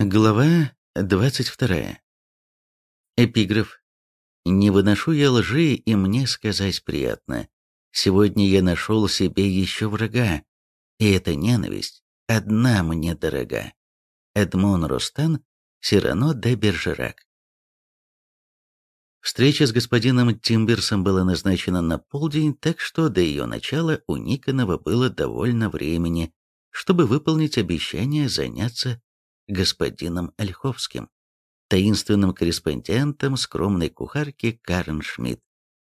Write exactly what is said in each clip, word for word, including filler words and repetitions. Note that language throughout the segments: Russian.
Глава двадцать вторая. Эпиграф. «Не выношу я лжи, и мне сказать приятно. Сегодня я нашел себе еще врага, и эта ненависть одна мне дорога». Эдмон Ростан, Сирано де Бержерак. Встреча с господином Тимберсом была назначена на полдень, так что до ее начала у Никонова было довольно времени, чтобы выполнить обещание заняться господином Ольховским, таинственным корреспондентом скромной кухарки Карен Шмидт.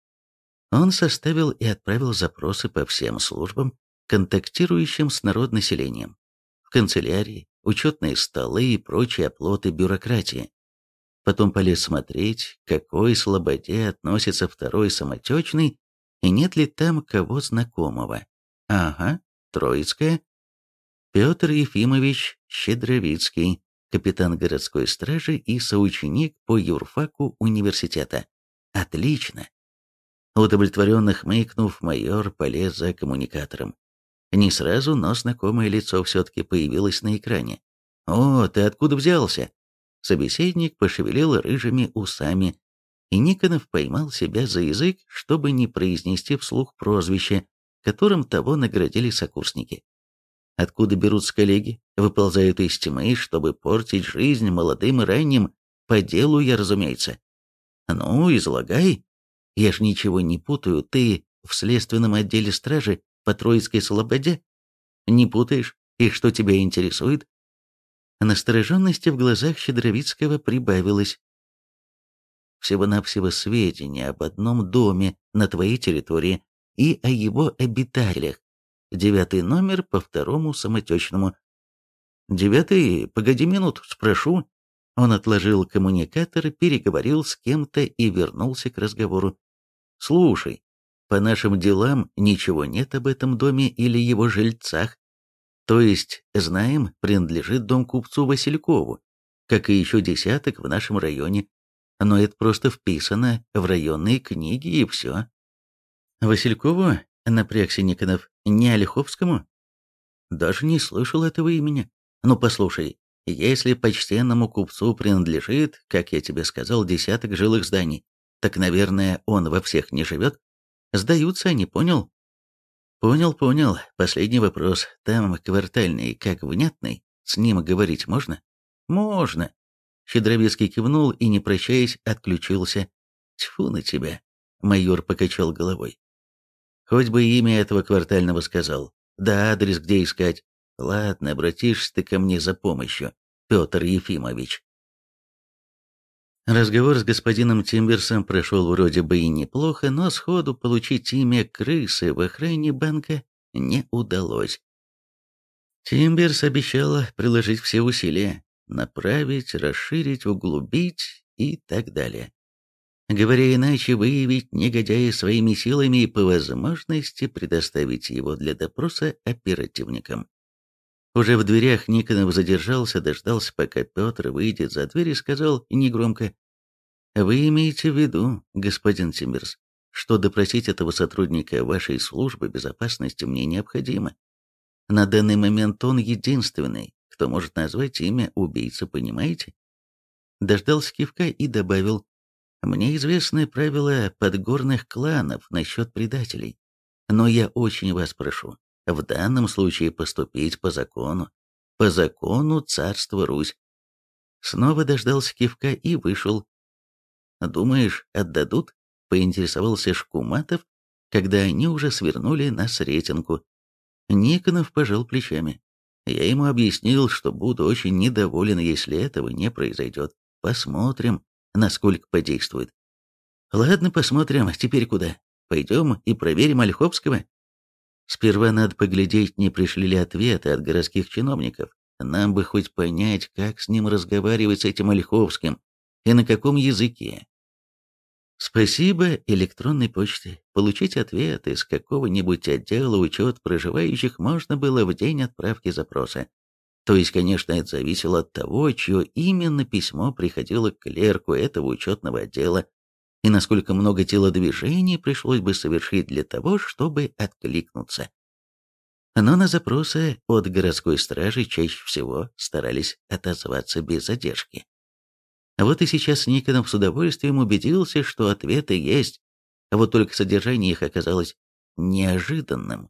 Он составил и отправил запросы по всем службам, контактирующим с народнаселением, в канцелярии, учетные столы и прочие оплоты бюрократии. Потом полез смотреть, к какой слободе относится второй самотечный, и нет ли там кого знакомого. Ага, Троицкая. Петр Ефимович Щедровицкий, капитан городской стражи и соученик по юрфаку университета. Отлично. Удовлетворенно хмыкнув, майор полез за коммуникатором. Не сразу, но знакомое лицо все-таки появилось на экране. «О, ты откуда взялся?» Собеседник пошевелил рыжими усами, и Никонов поймал себя за язык, чтобы не произнести вслух прозвище, которым того наградили сокурсники. Откуда берутся коллеги, выползают из тьмы, чтобы портить жизнь молодым и ранним, по делу я, разумеется. Ну, излагай. Я ж ничего не путаю, ты в следственном отделе стражи по Троицкой слободе? Не путаешь? И что тебя интересует? Настороженности в глазах Щедровицкого прибавилось. Всего-навсего сведения об одном доме на твоей территории и о его обитателях. Девятый номер по второму самотечному. Девятый, погоди минуту, спрошу. Он отложил коммуникатор, переговорил с кем-то и вернулся к разговору. Слушай, по нашим делам ничего нет об этом доме или его жильцах. То есть, знаем, принадлежит дом купцу Василькову, как и еще десяток в нашем районе. Но это просто вписано в районные книги и все. Василькову? Напрягся Никонов. Не Ольховскому? Даже не слышал этого имени. Ну послушай, если почтенному купцу принадлежит, как я тебе сказал, десяток жилых зданий, так, наверное, он во всех не живет? Сдаются они, понял? Понял, понял. Последний вопрос. Там квартальный, как внятный. С ним говорить можно? Можно. Щедровицкий кивнул и, не прощаясь, отключился. Тьфу на тебя. Майор покачал головой. Хоть бы имя этого квартального сказал. Да адрес где искать. Ладно, обратишься ты ко мне за помощью, Петр Ефимович. Разговор с господином Тимберсом прошел вроде бы и неплохо, но сходу получить имя крысы в охране банка не удалось. Тимберс обещал приложить все усилия, направить, расширить, углубить и так далее. Говоря иначе, выявить негодяя своими силами и по возможности предоставить его для допроса оперативникам. Уже в дверях Никонов задержался, дождался, пока Петр выйдет за дверь и сказал негромко: «Вы имеете в виду, господин Тимберс, что допросить этого сотрудника вашей службы безопасности мне необходимо. На данный момент он единственный, кто может назвать имя убийцы, понимаете?» Дождался кивка и добавил: «Мне известны правила подгорных кланов насчет предателей, но я очень вас прошу в данном случае поступить по закону, по закону царства Русь». Снова дождался кивка и вышел. «Думаешь, отдадут?» — поинтересовался Шкуматов, когда они уже свернули на Сретенку. Никонов пожал плечами. Я ему объяснил, что буду очень недоволен, если этого не произойдет. Посмотрим, насколько подействует. Ладно, посмотрим. Теперь куда? Пойдем и проверим Ольховского? Сперва надо поглядеть, не пришли ли ответы от городских чиновников. Нам бы хоть понять, как с ним разговаривать, с этим Ольховским, и на каком языке. Спасибо электронной почте. Получить ответ из какого-нибудь отдела учет проживающих можно было в день отправки запроса. То есть, конечно, это зависело от того, чье именно письмо приходило к клерку этого учетного отдела, и насколько много телодвижений пришлось бы совершить для того, чтобы откликнуться. Но на запросы от городской стражи чаще всего старались отозваться без задержки. Вот и сейчас Никонов с удовольствием убедился, что ответы есть, а вот только содержание их оказалось неожиданным.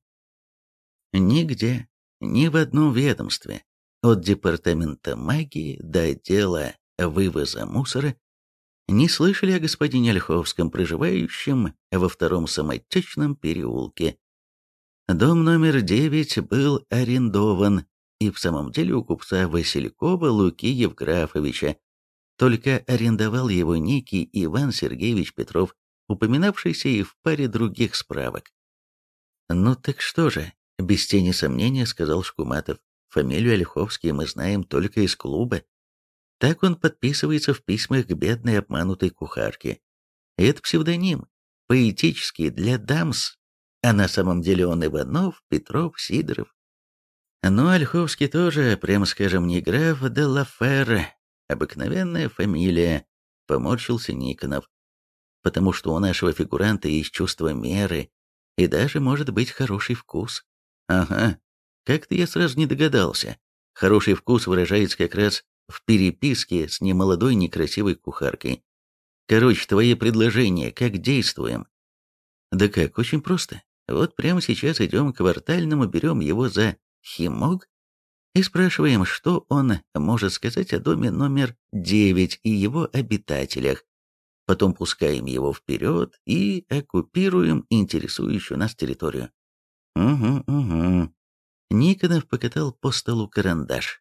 Нигде, ни в одном ведомстве, от департамента магии до отдела вывоза мусора, не слышали о господине Ольховском, проживающем во втором самотечном переулке. Дом номер девять был арендован, и в самом деле у купца Василькова Луки Евграфовича, только арендовал его некий Иван Сергеевич Петров, упоминавшийся и в паре других справок. «Ну так что же?» — без тени сомнения сказал Шкуматов. «Фамилию Ольховский мы знаем только из клуба. Так он подписывается в письмах к бедной обманутой кухарке. Это псевдоним, поэтический для дамс, а на самом деле он Иванов, Петров, Сидоров. Ну, Ольховский тоже, прямо скажем, не граф де ла Фер, обыкновенная фамилия», — поморщился Никонов. «Потому что у нашего фигуранта есть чувство меры и даже, может быть, хороший вкус». «Ага, как-то я сразу не догадался. Хороший вкус выражается как раз в переписке с немолодой некрасивой кухаркой. Короче, твои предложения, как действуем?» «Да как, очень просто. Вот прямо сейчас идем к квартальному, берем его за химог и спрашиваем, что он может сказать о доме номер девять и его обитателях. Потом пускаем его вперед и оккупируем интересующую нас территорию». «Угу, угу». Никонов покатал по столу карандаш.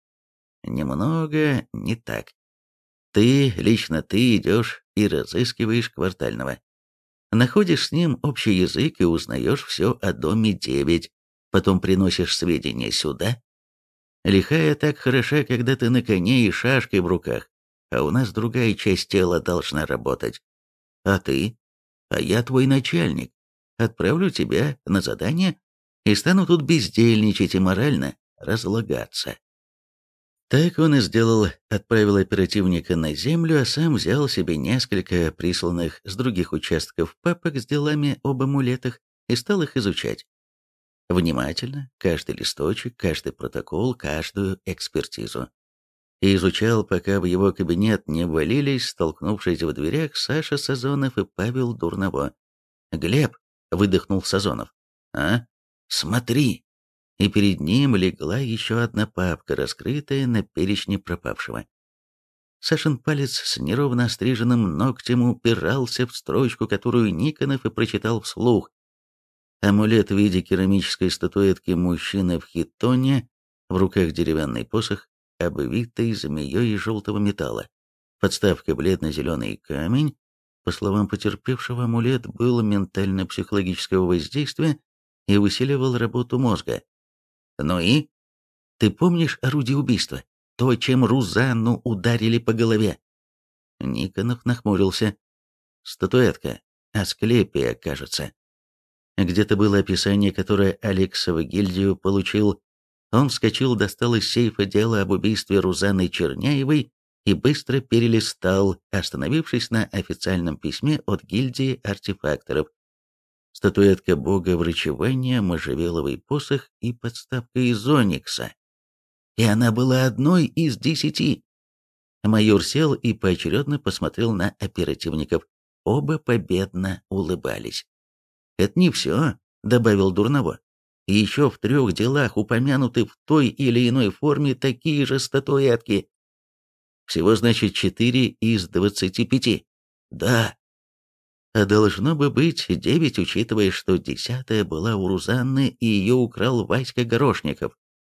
«Немного не так. Ты, лично ты, идешь и разыскиваешь квартального. Находишь с ним общий язык и узнаешь все о доме девять, потом приносишь сведения сюда. Лихая так хороша, когда ты на коне и шашкой в руках, а у нас другая часть тела должна работать. А ты? А я твой начальник. Отправлю тебя на задание и стану тут бездельничать и морально разлагаться». Так он и сделал, отправил оперативника на землю, а сам взял себе несколько присланных с других участков папок с делами об амулетах и стал их изучать. Внимательно, каждый листочек, каждый протокол, каждую экспертизу. И изучал, пока в его кабинет не ввалились, столкнувшись в дверях, Саша Сазонов и Павел Дурново. «Глеб!» — выдохнул Сазонов. «А? Смотри!» И перед ним легла еще одна папка, раскрытая на перечне пропавшего. Сашин палец с неровно остриженным ногтем упирался в строчку, которую Никонов и прочитал вслух. Амулет в виде керамической статуэтки мужчины в хитоне, в руках деревянный посох, обвитый змеей из желтого металла. Подставка бледно-зеленый камень. По словам потерпевшего, амулет был ментально-психологического воздействия и усиливал работу мозга. «Ну и? Ты помнишь орудие убийства? То, чем Рузанну ударили по голове?» Никонов нахмурился. «Статуэтка. Асклепия, кажется». Где-то было описание, которое Алекс в гильдию получил. Он вскочил, достал из сейфа дело об убийстве Рузанны Черняевой и быстро перелистал, остановившись на официальном письме от гильдии артефакторов. Статуэтка бога врачевания, можжевеловый посох и подставка из оникса. И она была одной из десяти. Майор сел и поочередно посмотрел на оперативников. Оба победно улыбались. «Это не все», — добавил Дурново. «И еще в трех делах упомянуты в той или иной форме такие же статуэтки. Всего, значит, четыре из двадцати пяти. Да. А должно бы быть девять, учитывая, что десятая была у Рузанны и ее украл Васька Горошников».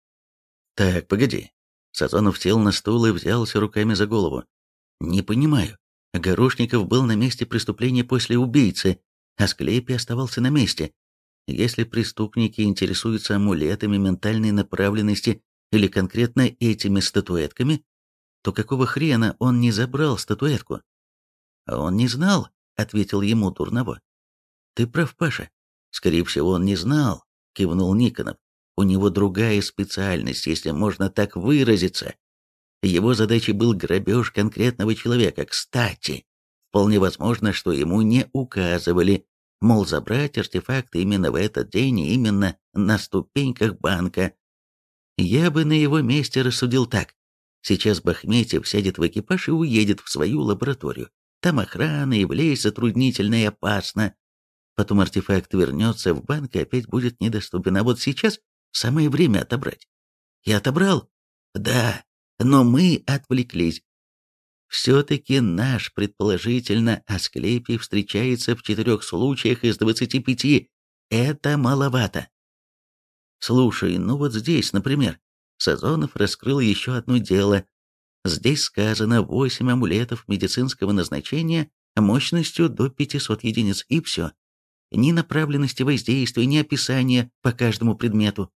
«Так, погоди». Сазонов сел на стул и взялся руками за голову. «Не понимаю. Горошников был на месте преступления после убийцы, а Склепий оставался на месте. Если преступники интересуются амулетами ментальной направленности или конкретно этими статуэтками, то какого хрена он не забрал статуэтку?» «А он не знал», — ответил ему Дурново. «Ты прав, Паша. Скорее всего, он не знал», — кивнул Никонов. «У него другая специальность, если можно так выразиться. Его задачей был грабеж конкретного человека. Кстати, вполне возможно, что ему не указывали, мол, забрать артефакт именно в этот день и именно на ступеньках банка. Я бы на его месте рассудил так. Сейчас Бахметьев сядет в экипаж и уедет в свою лабораторию. Там охрана, и влезть затруднительно и опасно. Потом артефакт вернется в банк и опять будет недоступен. А вот сейчас самое время отобрать. Я отобрал? Да, но мы отвлеклись. Все-таки наш, предположительно, Асклепий встречается в четырех случаях из двадцати пяти. Это маловато. Слушай, ну вот здесь, например, Сазонов раскрыл еще одно дело. Здесь сказано восемь амулетов медицинского назначения мощностью до пятисот единиц, и все. Ни направленности воздействия, ни описания по каждому предмету.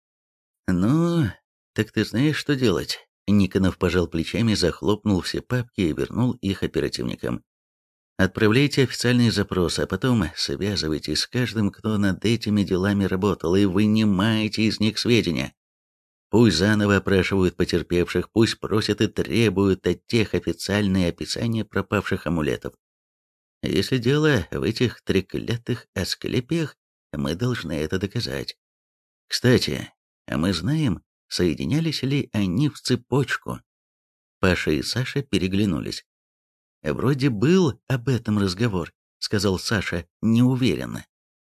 Ну, так ты знаешь, что делать? Никонов пожал плечами, захлопнул все папки и вернул их оперативникам. Отправляйте официальные запросы, а потом связывайтесь с каждым, кто над этими делами работал, и вынимайте из них сведения. Пусть заново опрашивают потерпевших, пусть просят и требуют от тех официальные описания пропавших амулетов. Если дело в этих треклятых асклепиях, мы должны это доказать. Кстати, а мы знаем, соединялись ли они в цепочку. Паша и Саша переглянулись. «Вроде был об этом разговор», — сказал Саша неуверенно.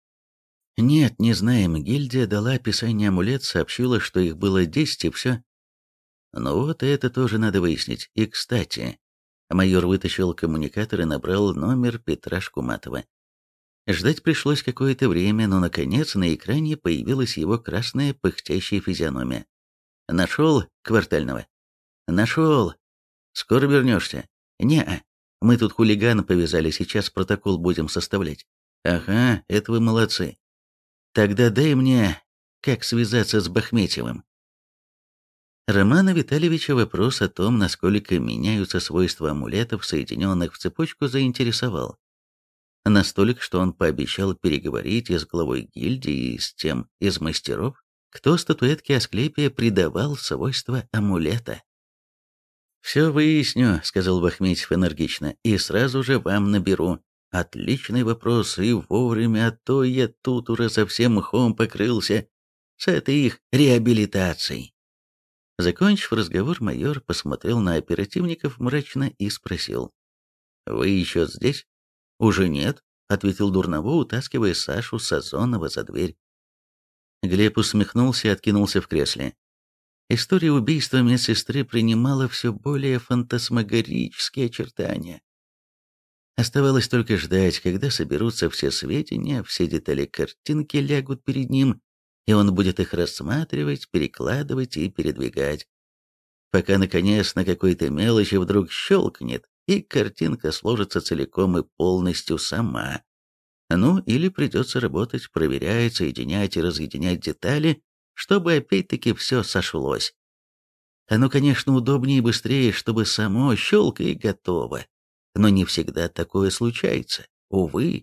«Нет, не знаем. Гильдия дала описание амулет, сообщила, что их было десять и все. Ну вот это тоже надо выяснить. И, кстати...» Майор вытащил коммуникатор и набрал номер Петра Шкуматова. Ждать пришлось какое-то время, но, наконец, на экране появилась его красная пыхтящая физиономия. «Нашел Квартального?» «Нашел. Скоро вернешься?» «Не-а. Мы тут хулигана повязали, сейчас протокол будем составлять». «Ага, это вы молодцы. Тогда дай мне, как связаться с Бахметьевым». Романа Витальевича вопрос о том, насколько меняются свойства амулетов, соединенных в цепочку, заинтересовал. Настолько, что он пообещал переговорить и с главой гильдии, и с тем из мастеров, кто статуэтке Асклепия придавал свойства амулета. «Все выясню», — сказал Бахметьев энергично, — «и сразу же вам наберу. Отличный вопрос, и вовремя, а то я тут уже совсем мхом покрылся с этой их реабилитацией». Закончив разговор, майор посмотрел на оперативников мрачно и спросил. «Вы еще здесь?» «Уже нет», — ответил Дурново, утаскивая Сашу Сазонова за дверь. Глеб усмехнулся и откинулся в кресле. История убийства медсестры принимала все более фантасмагорические очертания. Оставалось только ждать, когда соберутся все сведения, все детали картинки лягут перед ним, и он будет их рассматривать, перекладывать и передвигать. Пока, наконец, на какой-то мелочи вдруг щелкнет, и картинка сложится целиком и полностью сама. Ну, или придется работать, проверять, соединять и разъединять детали, чтобы опять-таки все сошлось. Оно, конечно, удобнее и быстрее, чтобы само щелка и готово. Но не всегда такое случается, увы.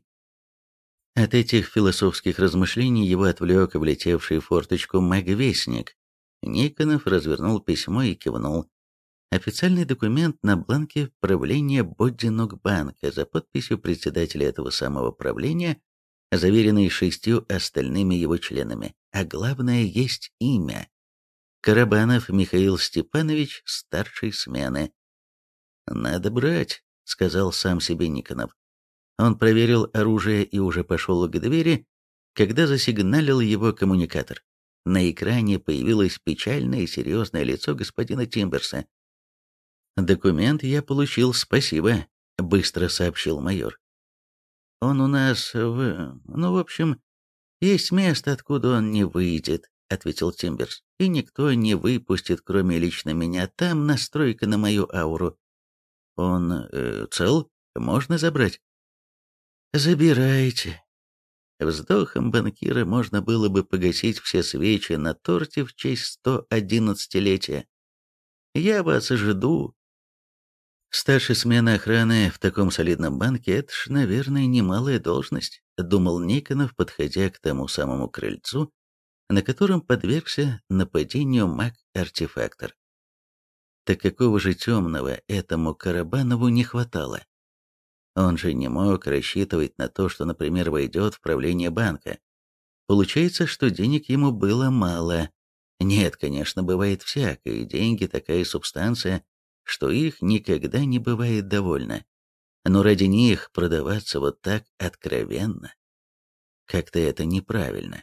От этих философских размышлений его отвлек влетевший в форточку маг-вестник. Никонов развернул письмо и кивнул. Официальный документ на бланке правления Боддинокбанка за подписью председателя этого самого правления, заверенный шестью остальными его членами. А главное, есть имя. Карабанов Михаил Степанович, старшей смены. «Надо брать», — сказал сам себе Никонов. Он проверил оружие и уже пошел к двери, когда засигналил его коммуникатор. На экране появилось печальное и серьезное лицо господина Тимберса. «Документ я получил, спасибо», — быстро сообщил майор. «Он у нас в... ну, в общем, есть место, откуда он не выйдет», — ответил Тимберс. «И никто не выпустит, кроме лично меня. Там настройка на мою ауру. Он э, цел? Можно забрать?» «Забирайте». Вздохом банкира можно было бы погасить все свечи на торте в честь сто одиннадцатилетия. «Я вас жду». Старшая смена охраны в таком солидном банке — это ж, наверное, немалая должность, думал Никонов, подходя к тому самому крыльцу, на котором подвергся нападению маг-артефактор. Так какого же темного этому Карабанову не хватало? Он же не мог рассчитывать на то, что, например, войдет в правление банка. Получается, что денег ему было мало. Нет, конечно, бывает всякое, деньги такая субстанция, что их никогда не бывает довольно. Но ради них продаваться вот так откровенно, как-то это неправильно.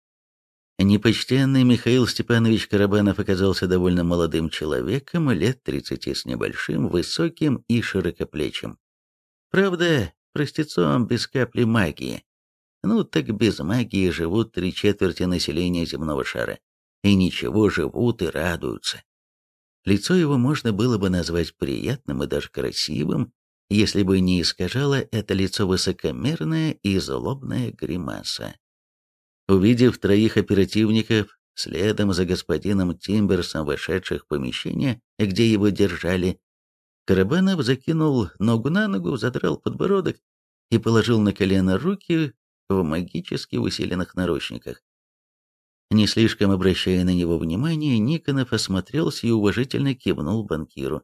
Непочтенный Михаил Степанович Карабанов оказался довольно молодым человеком, лет тридцати с небольшим, высоким и широкоплечим. Правда, простецом без капли магии. Ну, так без магии живут три четверти населения земного шара. И ничего, живут и радуются. Лицо его можно было бы назвать приятным и даже красивым, если бы не искажало это лицо высокомерная и злобная гримаса. Увидев троих оперативников, следом за господином Тимберсом, вошедших в помещение, где его держали, Карабанов закинул ногу на ногу, задрал подбородок и положил на колено руки в магически усиленных наручниках. Не слишком обращая на него внимания, Никонов осмотрелся и уважительно кивнул банкиру.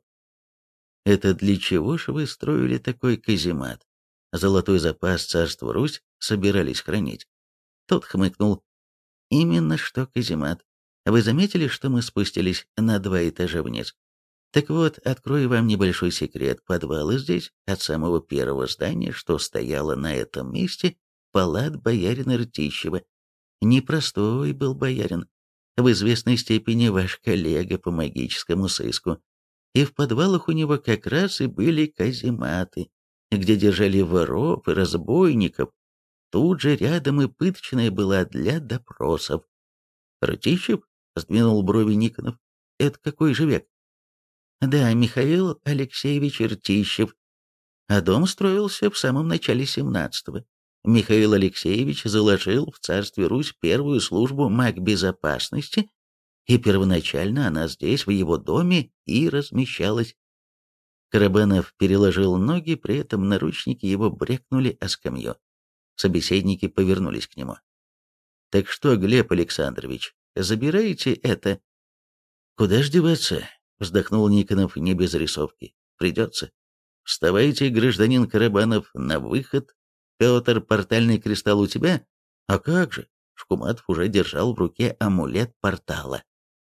«Это для чего же вы строили такой каземат? Золотой запас царства Русь собирались хранить?» Тот хмыкнул. «Именно что каземат. Вы заметили, что мы спустились на два этажа вниз? Так вот, открою вам небольшой секрет. Подвалы здесь, от самого первого здания, что стояло на этом месте, палат боярина Ртищева. Непростой был боярин. В известной степени ваш коллега по магическому сыску. И в подвалах у него как раз и были казематы, где держали воров и разбойников. Тут же рядом и пыточная была для допросов. «Ртищев?» — сдвинул брови Никонов. «Это какой же век?» «Да, Михаил Алексеевич Ртищев. А дом строился в самом начале семнадцатого. Михаил Алексеевич заложил в царстве Русь первую службу магбезопасности, и первоначально она здесь, в его доме, и размещалась». Карабанов переложил ноги, при этом наручники его брякнули о скамью. Собеседники повернулись к нему. «Так что, Глеб Александрович, забираете это?» «Куда ж деваться?» — вздохнул Никонов не без рисовки. «Придется. Вставайте, гражданин Карабанов, на выход. Петр, портальный кристалл у тебя?» «А как же?» — Шкуматов уже держал в руке амулет портала.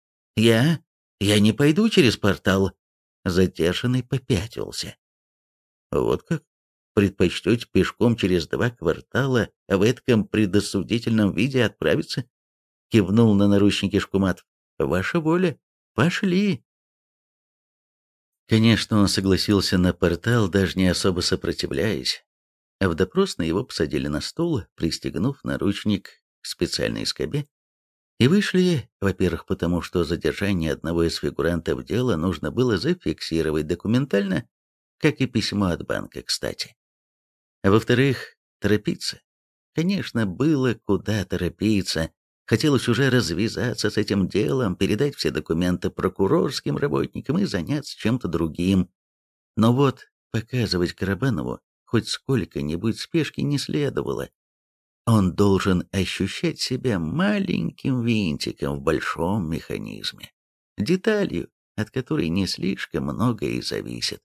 «Я? Я не пойду через портал!» Затешенный попятился. «Вот как? Предпочтете пешком через два квартала в этом предосудительном виде отправиться?» Кивнул на наручники Шкуматов. «Ваша воля. Пошли!» Конечно, он согласился на портал, даже не особо сопротивляясь. А в допросной его посадили на стул, пристегнув наручник к специальной скобе, и вышли, во-первых, потому что задержание одного из фигурантов дела нужно было зафиксировать документально, как и письмо от банка, кстати. А во-вторых, торопиться. Конечно, было куда торопиться. Хотелось уже развязаться с этим делом, передать все документы прокурорским работникам и заняться чем-то другим. Но вот показывать Карабанову хоть сколько-нибудь спешки не следовало. Он должен ощущать себя маленьким винтиком в большом механизме, деталью, от которой не слишком многое и зависит.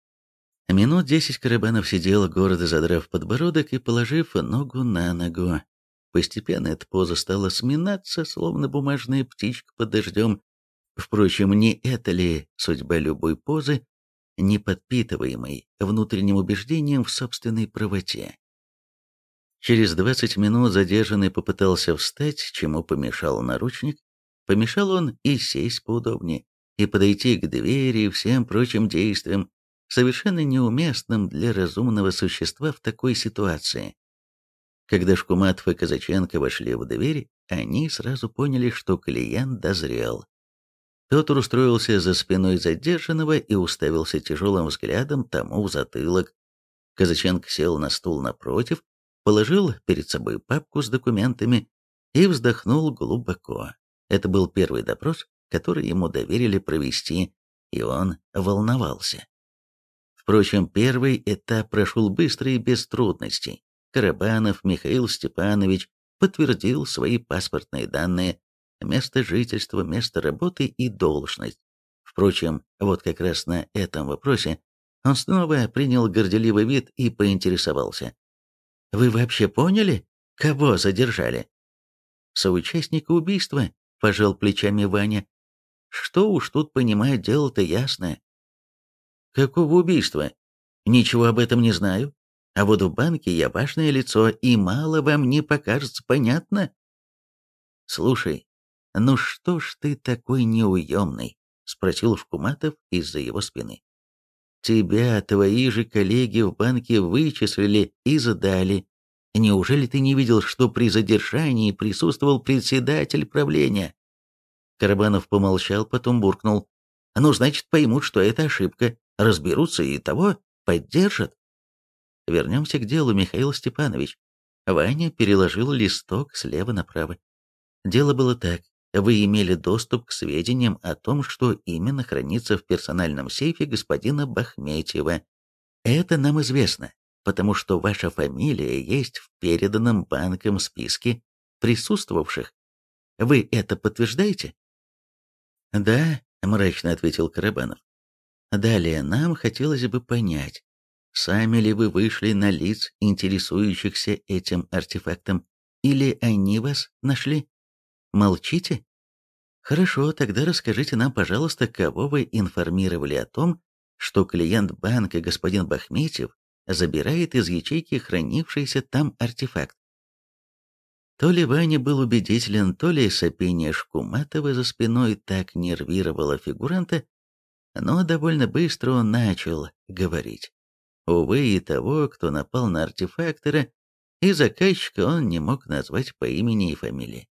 Минут десять Карабанов сидел, гордо задрав подбородок и положив ногу на ногу. Постепенно эта поза стала сминаться, словно бумажная птичка под дождем. Впрочем, не это ли судьба любой позы, не подпитываемой внутренним убеждением в собственной правоте? Через двадцать минут задержанный попытался встать, чему помешал наручник. Помешал он и сесть поудобнее, и подойти к двери и всем прочим действиям, совершенно неуместным для разумного существа в такой ситуации. Когда Шкуматов и Казаченко вошли в дверь, они сразу поняли, что клиент дозрел. Петр устроился за спиной задержанного и уставился тяжелым взглядом тому в затылок. Казаченко сел на стул напротив, положил перед собой папку с документами и вздохнул глубоко. Это был первый допрос, который ему доверили провести, и он волновался. Впрочем, первый этап прошел быстро и без трудностей. Карабанов Михаил Степанович подтвердил свои паспортные данные, место жительства, место работы и должность. Впрочем, вот как раз на этом вопросе Он снова принял горделивый вид и поинтересовался. «Вы вообще поняли, кого задержали?» «Соучастника убийства», — пожал плечами Ваня. «Что уж тут понимать, дело-то ясное». «Какого убийства? Ничего об этом не знаю. А вот в банке я важное лицо, и мало вам не покажется, понятно?» «Слушай, ну что ж ты такой неуемный?» — спросил Шкуматов из-за его спины. «Тебя твои же коллеги в банке вычислили и задали. Неужели ты не видел, что при задержании присутствовал председатель правления?» Карабанов помолчал, потом буркнул. «Ну, значит, поймут, что это ошибка, разберутся и того, поддержат». Вернемся к делу, Михаил Степанович. Ваня переложил листок слева направо. Дело было так. Вы имели доступ к сведениям о том, что именно хранится в персональном сейфе господина Бахметьева. Это нам известно, потому что ваша фамилия есть в переданном банком списке присутствовавших. Вы это подтверждаете? Да, мрачно ответил Карабанов. Далее нам хотелось бы понять, сами ли вы вышли на лиц, интересующихся этим артефактом, или они вас нашли? Молчите? Хорошо, тогда расскажите нам, пожалуйста, кого вы информировали о том, что клиент банка господин Бахметьев забирает из ячейки хранившийся там артефакт. То ли Ваня был убедителен, то ли сопение Шкуматова за спиной так нервировало фигуранта, но довольно быстро он начал говорить. Увы, и того, кто напал на артефактора, и заказчика он не мог назвать по имени и фамилии.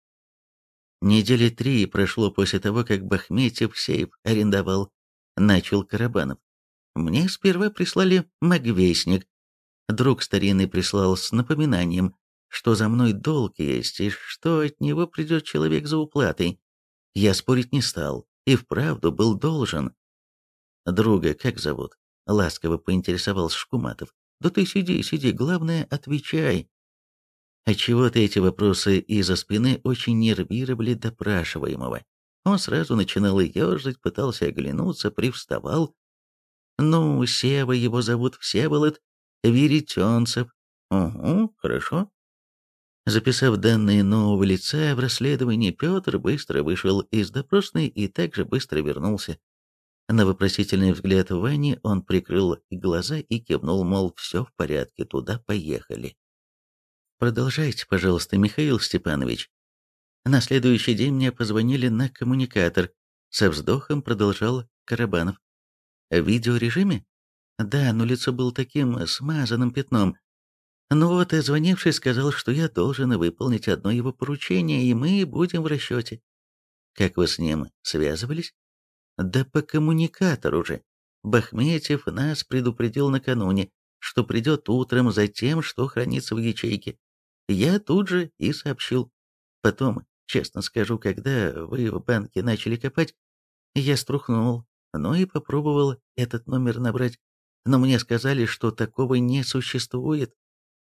Недели три прошло после того, как Бахметьев сейф арендовал, начал Карабанов. Мне сперва прислали магвестник. Друг старинный прислал с напоминанием, что за мной долг есть, и что от него придет человек за уплатой. Я спорить не стал, и вправду был должен. Друга как зовут? Ласково поинтересовался Шкуматов. Да ты сиди, сиди, главное, отвечай. Отчего-то эти вопросы из-за спины очень нервировали допрашиваемого. Он сразу начинал ерзать, пытался оглянуться, привставал. «Ну, Сева его зовут, Всеволод Веретенцев». «Угу, хорошо». Записав данные нового лица в расследовании, Петр быстро вышел из допросной и также быстро вернулся. На вопросительный взгляд Вани он прикрыл глаза и кивнул, мол, все в порядке, туда поехали. «Продолжайте, пожалуйста, Михаил Степанович». На следующий день мне позвонили на коммуникатор. Со вздохом продолжал Карабанов. В видеорежиме? Да, но лицо было таким смазанным пятном. Ну вот, и звонивший сказал, что я должен выполнить одно его поручение, и мы будем в расчете. Как вы с ним связывались? Да по коммуникатору же. Бахметьев нас предупредил накануне, что придет утром за тем, что хранится в ячейке. Я тут же и сообщил. Потом, честно скажу, когда вы в банке начали копать, я струхнул, но и попробовал этот номер набрать. Но мне сказали, что такого не существует.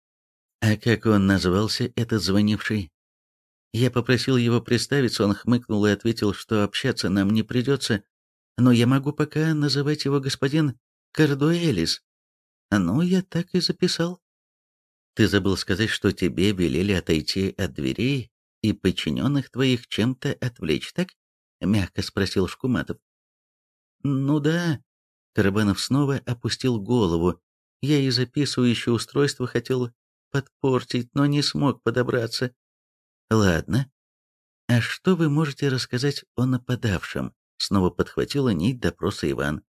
А как он назвался, этот звонивший? Я попросил его представиться, он хмыкнул и ответил, что общаться нам не придется, но я могу пока называть его господин Кардуэлис. Ну, я так и записал. Ты забыл сказать, что тебе велели отойти от дверей и подчиненных твоих чем-то отвлечь, так? Мягко спросил Шкуматов. Ну да. Карабанов снова опустил голову. Я и записывающее устройство хотел подпортить, но не смог подобраться. Ладно. А что вы можете рассказать о нападавшем? Снова подхватила нить допроса Иван.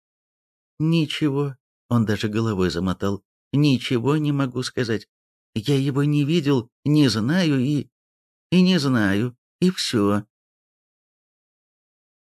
Ничего. Он даже головой замотал. Ничего не могу сказать. Я его не видел, не знаю и... И не знаю, и все.